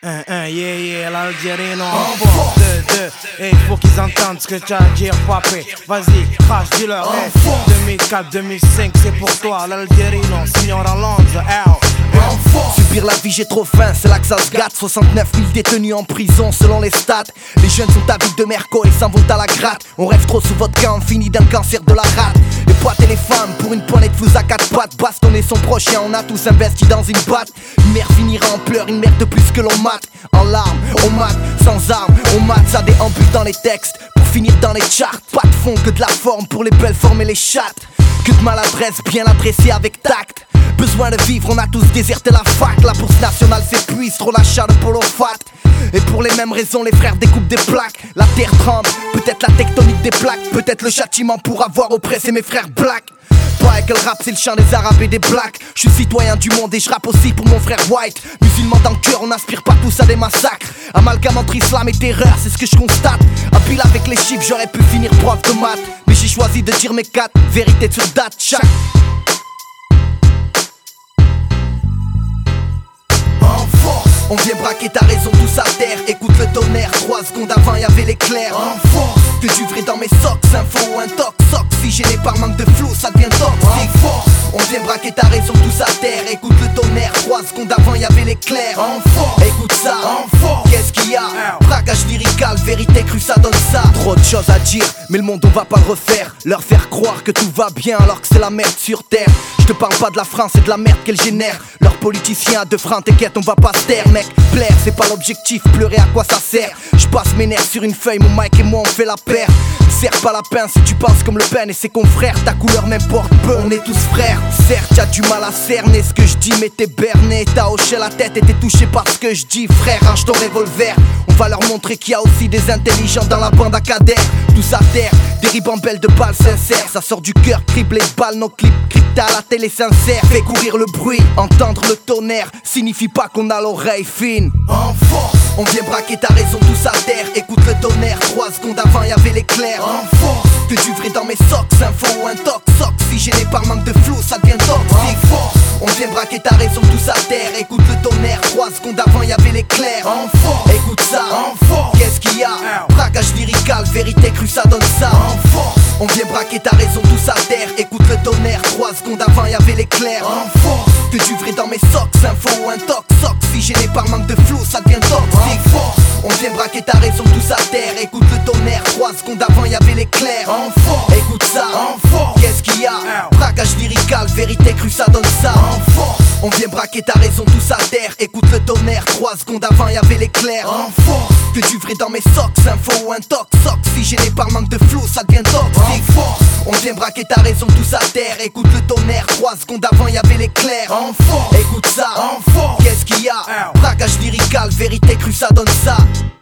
Yeah, l'Algérien en force. Et faut qu'ils entendent ce que tu as à dire, papé. Vas-y, crash, dis-leur. 2004, 2005, c'est pour toi, l'Algérien, Signor Alonso, Subir la vie j'ai trop faim, c'est là que ça se gâte. 69 000 détenus en prison selon les stats. Les jeunes sont avides de Merco et s'en vont à la gratte. On rêve trop sous votre camp, on finit d'un cancer de la rate. Les potes et les femmes pour une poignée de flouze à 4 pattes. Bastonner son prochain, on a tous investi dans une boîte. Une mère finira en pleurs, une mère de plus que l'on mate. En larmes, on mate, sans armes, on mate. Ça déambule dans les textes pour finir dans les charts. Pas de fond que de la forme pour les belles formes et les chattes. Que de maladresse bien adressée avec tact. Besoin de vivre, on a tous déserté la fac. La bourse nationale s'épuise, trop l'achat de polo fat. Et pour les mêmes raisons, les frères découpent des plaques. La terre tremble, peut-être la tectonique des plaques. Peut-être le châtiment pour avoir oppressé mes frères black. Pas que le rap c'est le chant des arabes et des blacks. Je suis citoyen du monde et je rappe aussi pour mon frère white. Musulman dans le cœur, on n'aspire pas tous à des massacres. Amalgame entre islam et terreur, c'est ce que je constate. Habile avec les chiffres, j'aurais pu finir prof de maths. Mais j'ai choisi de dire mes 4 vérités sur date. Chaque on vient braquer ta raison tous à terre. Écoute le tonnerre, 3 secondes avant y'avait l'éclair. En force, que du vrai dans mes socks. Info ou un toc, oxygéné par manque de flou, ça devient toxique. En force, on vient braquer ta raison tous à terre. Écoute le tonnerre, 3 secondes avant y'avait l'éclair. En force, écoute ça, en force, qu'est-ce qu'il y a? Braquage lyrical, vérité crue ça donne ça. Trop de choses à dire, mais le monde on va pas le refaire. Leur faire croire que tout va bien alors que c'est la merde sur terre. Je te parle pas de la France et de la merde qu'elle génère. Leurs politiciens à 2 francs, t'inquiète on va pas se taire mec. Plaire c'est pas l'objectif, pleurer à quoi ça sert? Je passe mes nerfs sur une feuille, mon mic et moi on fait la paire. Serre pas la pince si tu penses comme Le Pen et ses confrères. Ta couleur m'importe peu, on est tous frères. Certes y'a du mal à cerner ce que je dis, mais t'es berné. T'as hoché la tête et t'es touché par ce que je dis. Frère, range ton revolver. On va leur montrer qu'il y a aussi des intelligents dans la bande à cadère. Tous à terre, des ribambelles de balles sincères. Ça sort du cœur, criblé de balles, nos clips crypta, la télé sincère. Fait courir le bruit, entendre le tonnerre signifie pas qu'on a l'oreille fine. En force, on vient braquer ta raison tous à terre. Écoute le tonnerre, 3 secondes avant y'avait l'éclair. En force, que du vrai dans mes socks. Info ou un toc, oxygéné par manque de flou, ça devient toxique. En force, on vient braquer ta raison tous à terre. Écoute le tonnerre, 3 secondes avant y'avait l'éclair. En force, écoute ça, en force, qu'est-ce qu'il y a? Braquage lyrical, vérité crue ça donne ça. En force, on vient braquer ta raison tous à terre. Écoute le tonnerre, 3 secondes avant y'avait l'éclair. En force, que du vrai dans mes socks. Info ou un toc, oxygéné par manque de flou, ça devient toxique. En force, on vient braquer ta raison tous à terre. Écoute le tonnerre, 3 secondes avant y'avait l'éclair. En force, écoute ça, en force, qu'est-ce qu'il y a? Braquage lyrical, vérité crue ça donne ça. En force, on vient braquer ta raison tous à terre. Écoute le tonnerre, 3 secondes avant y'avait l'éclair. En force, que du vrai dans mes socks. Info ou un toc, oxygéné par manque de flou, ça devient toxique. En force, on vient braquer ta raison tous à terre. Écoute le tonnerre, 3 secondes avant y'avait l'éclair. En force, écoute ça, en force, qu'est-ce qu'il y a? Braquage lyrical, vérité crue ça donne ça.